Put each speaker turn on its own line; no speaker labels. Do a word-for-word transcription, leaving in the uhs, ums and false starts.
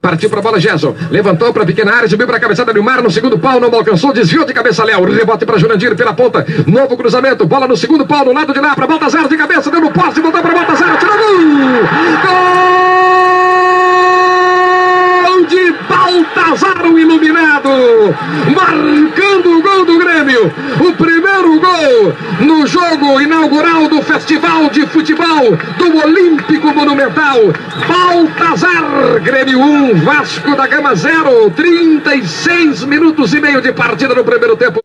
Partiu para a bola Gerson, levantou para a pequena área, subiu para a cabeçada do Mar, no segundo pau, não alcançou, desviou de cabeça Léo, rebote para Jurandir pela ponta, novo cruzamento, bola no segundo pau, no lado de lá, para Baltazar de cabeça, deu no poste, voltou para Baltazar, tirou gol! Gol de Baltazar, o iluminado, marcando o gol do Grêmio, o primeiro gol no jogo inaugural do Festival de Futebol do Olímpico Monumental. Baltazar, Grêmio um, Vasco da Gama zero, trinta e seis minutos e meio de partida no primeiro tempo.